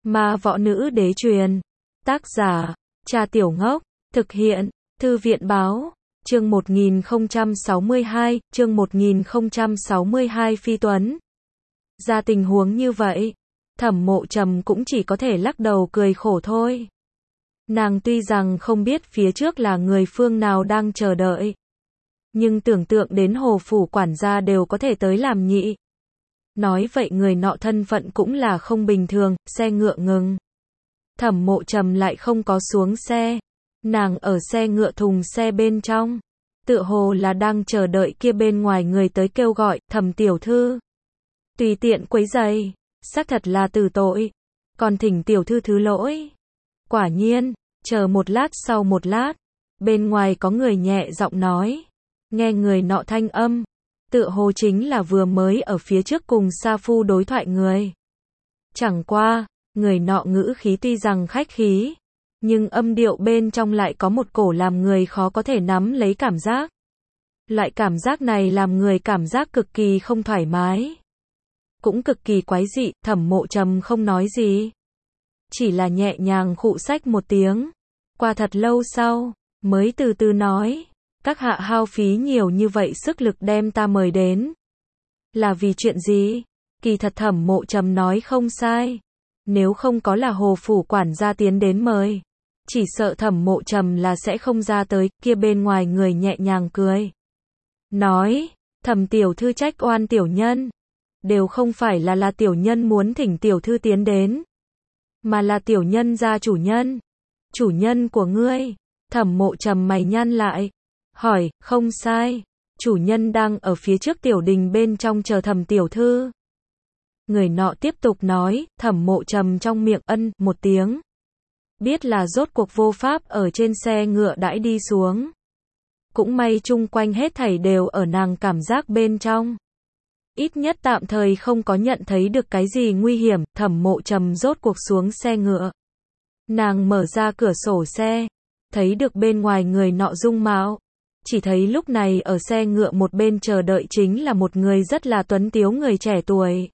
Ma võ nữ đế truyền. Tác giả, Cha Tiểu Ngốc. Thực hiện, Thư viện báo. Chương 1062, chương 1062 Phi Tuấn. Ra tình huống như vậy, Thẩm Mộ Trầm cũng chỉ có thể lắc đầu cười khổ thôi. Nàng tuy rằng không biết phía trước là người phương nào đang chờ đợi, nhưng tưởng tượng đến Hồ phủ quản gia đều có thể tới làm nhị. Nói vậy người nọ thân phận cũng là không bình thường. Xe ngựa ngừng. Thẩm Mộ Trầm lại không có xuống xe. Nàng ở xe ngựa thùng xe bên trong, tựa hồ là đang chờ đợi kia bên ngoài người tới kêu gọi, Thẩm tiểu thư, tùy tiện quấy rầy, xác thật là từ tội, còn thỉnh tiểu thư thứ lỗi. Quả nhiên, chờ một lát sau một lát, bên ngoài có người nhẹ giọng nói, nghe người nọ thanh âm, tựa hồ chính là vừa mới ở phía trước cùng Sa Phu đối thoại người. Chẳng qua, người nọ ngữ khí tuy rằng khách khí, nhưng âm điệu bên trong lại có một cổ làm người khó có thể nắm lấy cảm giác. Loại cảm giác này làm người cảm giác cực kỳ không thoải mái, cũng cực kỳ quái dị. Thẩm Mộ Trầm không nói gì, chỉ là nhẹ nhàng khụ xách một tiếng. Qua thật lâu sau, mới từ từ nói, các hạ hao phí nhiều như vậy sức lực đem ta mời đến, là vì chuyện gì? Kỳ thật Thẩm Mộ Trầm nói không sai, nếu không có là Hồ phủ quản gia tiến đến mời, chỉ sợ Thẩm Mộ Trầm là sẽ không ra tới. Kia bên ngoài người nhẹ nhàng cười, nói, Thẩm tiểu thư trách oan tiểu nhân, đều không phải là tiểu nhân muốn thỉnh tiểu thư tiến đến, mà là tiểu nhân ra chủ nhân của ngươi. Thẩm Mộ Trầm mày nhăn lại, hỏi, không sai, chủ nhân đang ở phía trước tiểu đình bên trong chờ Thẩm tiểu thư. Người nọ tiếp tục nói. Thẩm Mộ Trầm trong miệng ân một tiếng, biết là rốt cuộc vô pháp ở trên xe ngựa đãi đi xuống. Cũng may chung quanh hết thảy đều ở nàng cảm giác bên trong, ít nhất tạm thời không có nhận thấy được cái gì nguy hiểm. Thẩm Mộ Trầm rốt cuộc xuống xe ngựa, nàng mở ra cửa sổ xe, thấy được bên ngoài người nọ dung mạo. Chỉ thấy lúc này ở xe ngựa một bên chờ đợi chính là một người rất là tuấn tiếu người trẻ tuổi,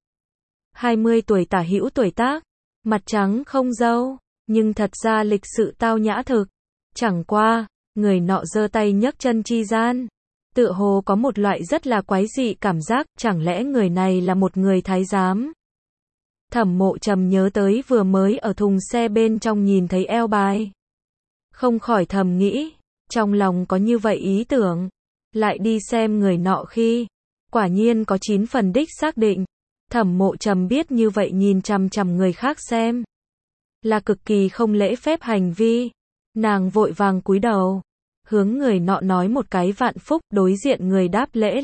20 tuổi tả hữu tuổi tác, mặt trắng không râu, nhưng thật ra lịch sự tao nhã thực. Chẳng qua, người nọ giơ tay nhấc chân chi gian, tựa hồ có một loại rất là quái dị cảm giác. Chẳng lẽ người này là một người thái giám? Thẩm Mộ Trầm nhớ tới vừa mới ở thùng xe bên trong nhìn thấy eo bài, không khỏi thầm nghĩ, trong lòng có như vậy ý tưởng. Lại đi xem người nọ khi, quả nhiên có 9 phần đích xác định. Thẩm Mộ Trầm biết như vậy nhìn chằm chằm người khác xem, là cực kỳ không lễ phép hành vi. Nàng vội vàng cúi đầu, hướng người nọ nói một cái vạn phúc. Đối diện người đáp lễ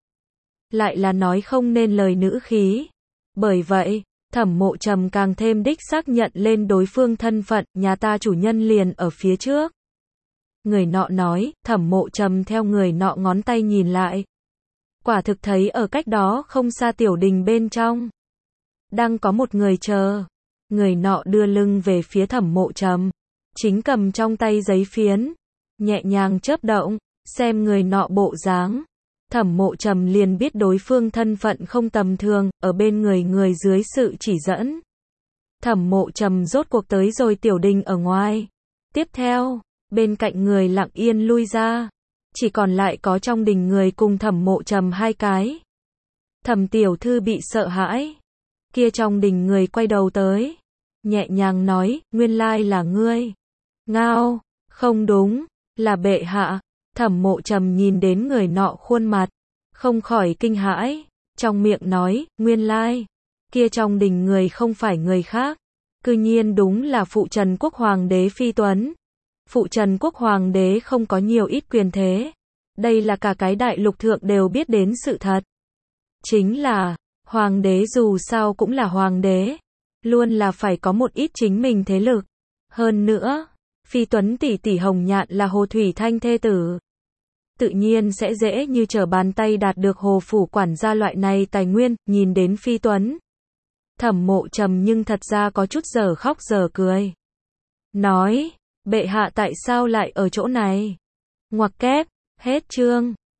lại là nói không nên lời nữ khí. Bởi vậy, Thẩm Mộ Trầm càng thêm đích xác nhận lên đối phương thân phận, nhà ta chủ nhân liền ở phía trước. Người nọ nói. Thẩm Mộ Trầm theo người nọ ngón tay nhìn lại, quả thực thấy ở cách đó không xa tiểu đình bên trong, đang có một người chờ. Người nọ đưa lưng về phía Thẩm Mộ Trầm, chính cầm trong tay giấy phiến, nhẹ nhàng chớp động. Xem người nọ bộ dáng, Thẩm Mộ Trầm liền biết đối phương thân phận không tầm thường. Ở bên người dưới sự chỉ dẫn, Thẩm Mộ Trầm rốt cuộc tới rồi tiểu đình ở ngoài. Tiếp theo, bên cạnh người lặng yên lui ra, chỉ còn lại có trong đình người cùng Thẩm Mộ Trầm hai cái. Thẩm tiểu thư bị sợ hãi. Kia trong đình người quay đầu tới, nhẹ nhàng nói, nguyên lai là ngươi. Ngao, không đúng, là bệ hạ. Thẩm Mộ Trầm nhìn đến người nọ khuôn mặt, không khỏi kinh hãi, trong miệng nói, nguyên lai, kia trong đình người không phải người khác, cư nhiên đúng là phụ Trần Quốc Hoàng đế Phi Tuấn. Phụ Trần Quốc Hoàng đế không có nhiều ít quyền thế, đây là cả cái đại lục thượng đều biết đến sự thật. Chính là, Hoàng đế dù sao cũng là Hoàng đế, luôn là phải có một ít chính mình thế lực. Hơn nữa, Phi Tuấn tỷ tỷ Hồng Nhạn là Hồ Thủy Thanh thê tử, tự nhiên sẽ dễ như trở bàn tay đạt được Hồ phủ quản gia loại này tài nguyên. Nhìn đến Phi Tuấn, Thẩm Mộ Trầm nhưng thật ra có chút giờ khóc giờ cười, nói, bệ hạ tại sao lại ở chỗ này? Ngoặc kép, hết chương.